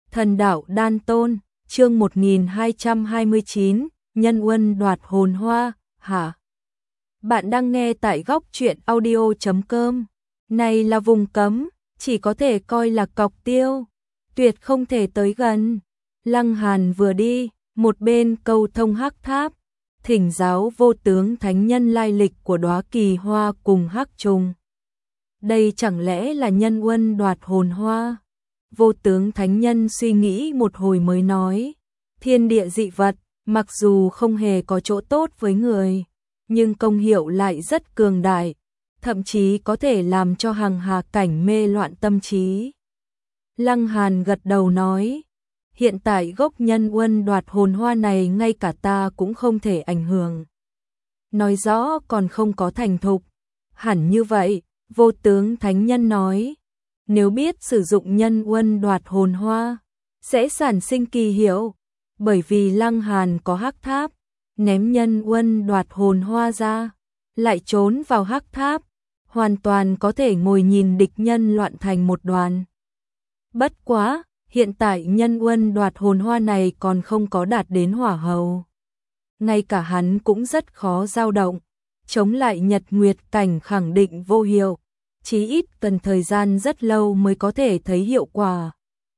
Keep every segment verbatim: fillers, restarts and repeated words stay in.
Thần đạo đan tôn, chương một nghìn hai trăm hai mươi chín, nhân uân đoạt hồn hoa, hả? Bạn đang nghe tại góc truyện audio chấm com. Này là vùng cấm, chỉ có thể coi là cọc tiêu, tuyệt không thể tới gần. Lăng Hàn vừa đi, một bên câu thông hắc tháp, thỉnh giáo vô tướng thánh nhân lai lịch của đóa kỳ hoa cùng hắc trùng. Đây chẳng lẽ là nhân uân đoạt hồn hoa? Vô tướng thánh nhân suy nghĩ một hồi mới nói, thiên địa dị vật, mặc dù không hề có chỗ tốt với người, nhưng công hiệu lại rất cường đại, thậm chí có thể làm cho hằng hà cảnh mê loạn tâm trí. Lăng Hàn gật đầu nói, hiện tại gốc nhân uân đoạt hồn hoa này ngay cả ta cũng không thể ảnh hưởng. Nói rõ còn không có thành thục. Hẳn như vậy, vô tướng thánh nhân nói, nếu biết sử dụng nhân uân đoạt hồn hoa, sẽ sản sinh kỳ hiệu, bởi vì Lăng Hàn có hắc tháp, ném nhân uân đoạt hồn hoa ra, lại trốn vào hắc tháp, hoàn toàn có thể ngồi nhìn địch nhân loạn thành một đoàn. Bất quá, hiện tại nhân uân đoạt hồn hoa này còn không có đạt đến hỏa hầu. Ngay cả hắn cũng rất khó dao động, chống lại nhật nguyệt cảnh khẳng định vô hiệu, chí ít cần thời gian rất lâu mới có thể thấy hiệu quả.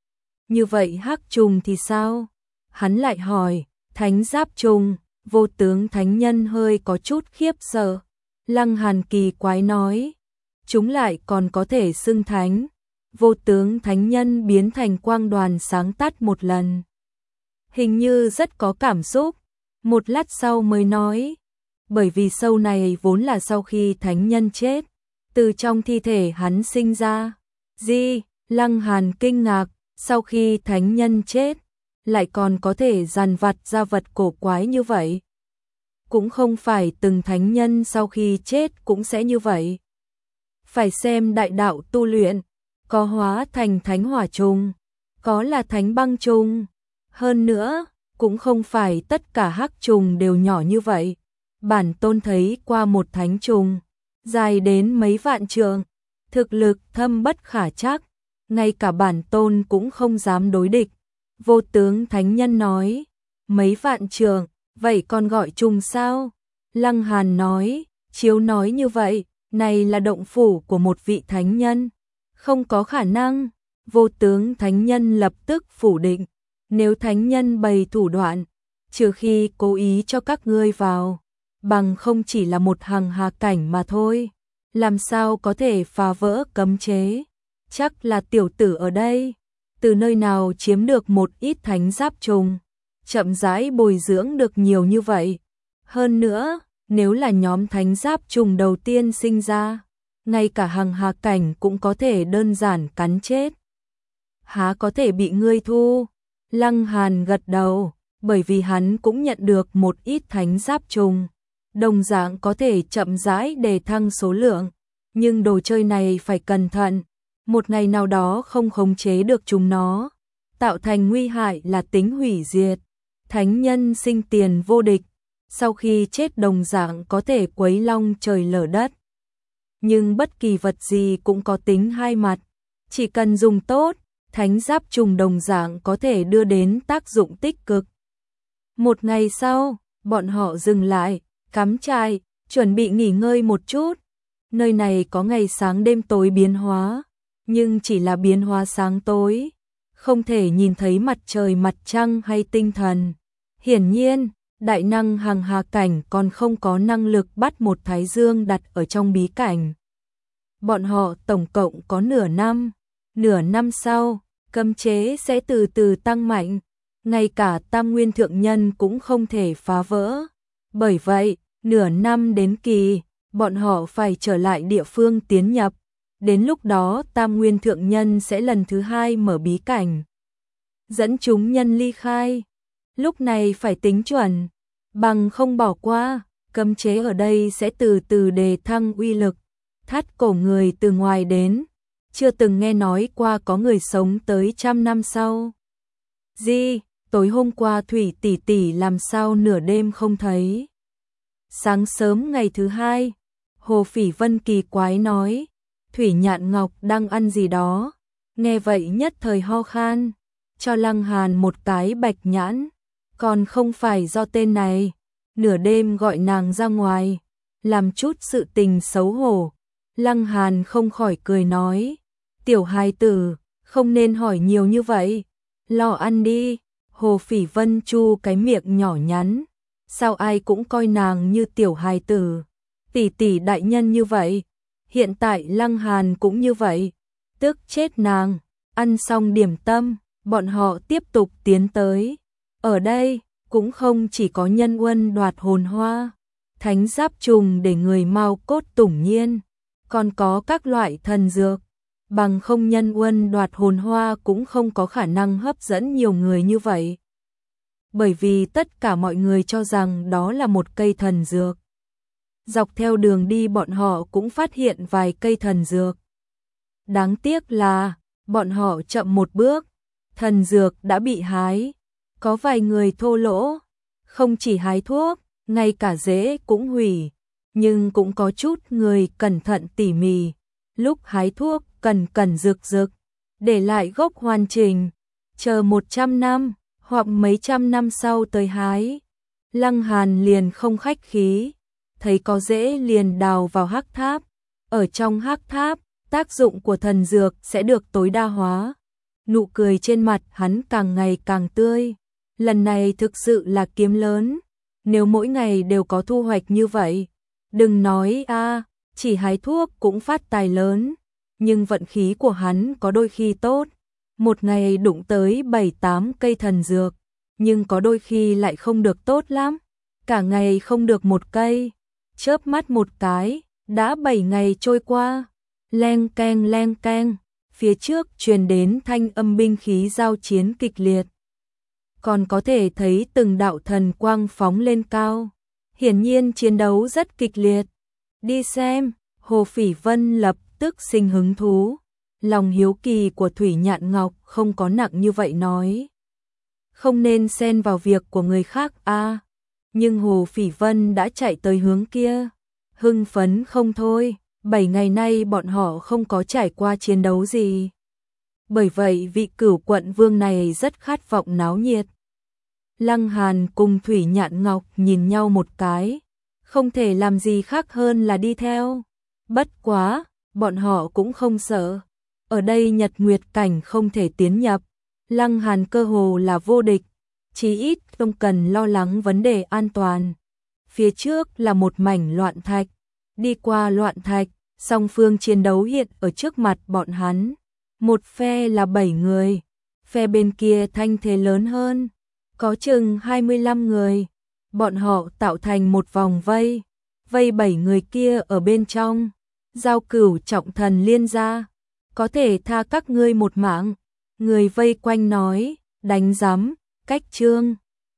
Như vậy hắc trùng thì sao? Hắn lại hỏi, thánh giáp trùng, vô tướng thánh nhân hơi có chút khiếp sợ. Lăng Hàn kỳ quái nói, chúng lại còn có thể xưng thánh. Vô tướng thánh nhân biến thành quang đoàn sáng tắt một lần. Hình như rất có cảm xúc, một lát sau mới nói, bởi vì sâu này vốn là sau khi thánh nhân chết, từ trong thi thể hắn sinh ra. Gì? Lăng Hàn kinh ngạc, sau khi thánh nhân chết, lại còn có thể dàn vặt ra vật cổ quái như vậy. Cũng không phải từng thánh nhân sau khi chết cũng sẽ như vậy. Phải xem đại đạo tu luyện, có hóa thành thánh hỏa trùng, có là thánh băng trùng. Hơn nữa, cũng không phải tất cả hắc trùng đều nhỏ như vậy. Bản tôn thấy qua một thánh trùng, dài đến mấy vạn trượng, thực lực thâm bất khả trắc, ngay cả bản tôn cũng không dám đối địch. Vô tướng thánh nhân nói, mấy vạn trượng, vậy còn gọi trùng sao? Lăng Hàn nói, chiếu nói như vậy, này là động phủ của một vị thánh nhân. Không có khả năng. Vô tướng thánh nhân lập tức phủ định, nếu thánh nhân bày thủ đoạn, trừ khi cố ý cho các ngươi vào, bằng không chỉ là một hằng hà cảnh mà thôi, làm sao có thể phá vỡ cấm chế. Chắc là tiểu tử ở đây, từ nơi nào chiếm được một ít thánh giáp trùng, chậm rãi bồi dưỡng được nhiều như vậy. Hơn nữa, nếu là nhóm thánh giáp trùng đầu tiên sinh ra, ngay cả hằng hà cảnh cũng có thể đơn giản cắn chết. Há có thể bị ngươi thu? Lăng Hàn gật đầu, bởi vì hắn cũng nhận được một ít thánh giáp trùng, đồng dạng có thể chậm rãi đề thăng số lượng, nhưng đồ chơi này phải cẩn thận, một ngày nào đó không khống chế được chúng nó, tạo thành nguy hại là tính hủy diệt. Thánh nhân sinh tiền vô địch, sau khi chết đồng dạng có thể quấy long trời lở đất. Nhưng bất kỳ vật gì cũng có tính hai mặt, chỉ cần dùng tốt, thánh giáp trùng đồng dạng có thể đưa đến tác dụng tích cực. Một ngày sau, bọn họ dừng lại, cắm trại, chuẩn bị nghỉ ngơi một chút. Nơi này có ngày sáng đêm tối biến hóa, nhưng chỉ là biến hóa sáng tối, không thể nhìn thấy mặt trời mặt trăng hay tinh thần. Hiển nhiên, đại năng hằng hà cảnh còn không có năng lực bắt một thái dương đặt ở trong bí cảnh. Bọn họ tổng cộng có nửa năm, nửa năm sau, cấm chế sẽ từ từ tăng mạnh, ngay cả tam nguyên thượng nhân cũng không thể phá vỡ. Bởi vậy, nửa năm đến kỳ, bọn họ phải trở lại địa phương tiến nhập, đến lúc đó tam nguyên thượng nhân sẽ lần thứ hai mở bí cảnh, dẫn chúng nhân ly khai. Lúc này phải tính chuẩn, bằng không bỏ qua, cấm chế ở đây sẽ từ từ đề thăng uy lực. Thắt cổ người từ ngoài đến, chưa từng nghe nói qua có người sống tới trăm năm sau. Gì? Tối hôm qua Thủy tỷ tỷ làm sao nửa đêm không thấy? Sáng sớm ngày thứ hai, Hồ Phỉ Vân kỳ quái nói, Thủy Nhạn Ngọc đang ăn gì đó. Nghe vậy nhất thời ho khan, cho Lăng Hàn một cái bạch nhãn, còn không phải do tên này, nửa đêm gọi nàng ra ngoài, làm chút sự tình xấu hổ. Lăng Hàn không khỏi cười nói, tiểu hài tử, không nên hỏi nhiều như vậy, lo ăn đi. Hồ Phỉ Vân chu cái miệng nhỏ nhắn, sao ai cũng coi nàng như tiểu hài tử, tỷ tỷ đại nhân như vậy, hiện tại Lăng Hàn cũng như vậy, tức chết nàng. Ăn xong điểm tâm, bọn họ tiếp tục tiến tới. Ở đây, cũng không chỉ có nhân uân đoạt hồn hoa, thánh giáp trùng để người mau cốt tủng nhiên, còn có các loại thần dược, bằng không nhân uân đoạt hồn hoa cũng không có khả năng hấp dẫn nhiều người như vậy. Bởi vì tất cả mọi người cho rằng đó là một cây thần dược. Dọc theo đường đi bọn họ cũng phát hiện vài cây thần dược. Đáng tiếc là, bọn họ chậm một bước, thần dược đã bị hái. Có vài người thô lỗ, không chỉ hái thuốc, ngay cả rễ cũng hủy. Nhưng cũng có chút người cẩn thận tỉ mỉ, lúc hái thuốc cần cẩn rực rực, để lại gốc hoàn chỉnh, chờ một trăm năm hoặc mấy trăm năm sau tới hái. Lăng Hàn liền không khách khí, thấy có rễ liền đào vào hắc tháp. Ở trong hắc tháp, tác dụng của thần dược sẽ được tối đa hóa. Nụ cười trên mặt hắn càng ngày càng tươi. Lần này thực sự là kiếm lớn. Nếu mỗi ngày đều có thu hoạch như vậy, đừng nói a, à, chỉ hái thuốc cũng phát tài lớn. Nhưng vận khí của hắn có đôi khi tốt, một ngày đụng tới bảy tám cây thần dược, nhưng có đôi khi lại không được tốt lắm, cả ngày không được một cây. Chớp mắt một cái, đã bảy ngày trôi qua. Leng keng leng keng, phía trước truyền đến thanh âm binh khí giao chiến kịch liệt. Còn có thể thấy từng đạo thần quang phóng lên cao. Hiển nhiên chiến đấu rất kịch liệt. Đi xem, Hồ Phỉ Vân lập tức sinh hứng thú. Lòng hiếu kỳ của Thủy Nhạn Ngọc không có nặng như vậy nói. Không nên xen vào việc của người khác a. À. Nhưng Hồ Phỉ Vân đã chạy tới hướng kia. Hưng phấn không thôi, bảy ngày nay bọn họ không có trải qua chiến đấu gì. Bởi vậy vị cửu quận vương này rất khát vọng náo nhiệt. Lăng Hàn cùng Thủy Nhạn Ngọc nhìn nhau một cái, không thể làm gì khác hơn là đi theo. Bất quá, bọn họ cũng không sợ. Ở đây Nhật Nguyệt cảnh không thể tiến nhập, Lăng Hàn cơ hồ là vô địch, chí ít không cần lo lắng vấn đề an toàn. Phía trước là một mảnh loạn thạch, đi qua loạn thạch, song phương chiến đấu hiện ở trước mặt bọn hắn. Một phe là bảy người, phe bên kia thanh thế lớn hơn, có chừng hai mươi lăm người. Bọn họ tạo thành một vòng vây, vây bảy người kia ở bên trong. Giao Cửu trọng thần liên ra, có thể tha các ngươi một mạng. Người vây quanh nói, đánh rắm, cách trương.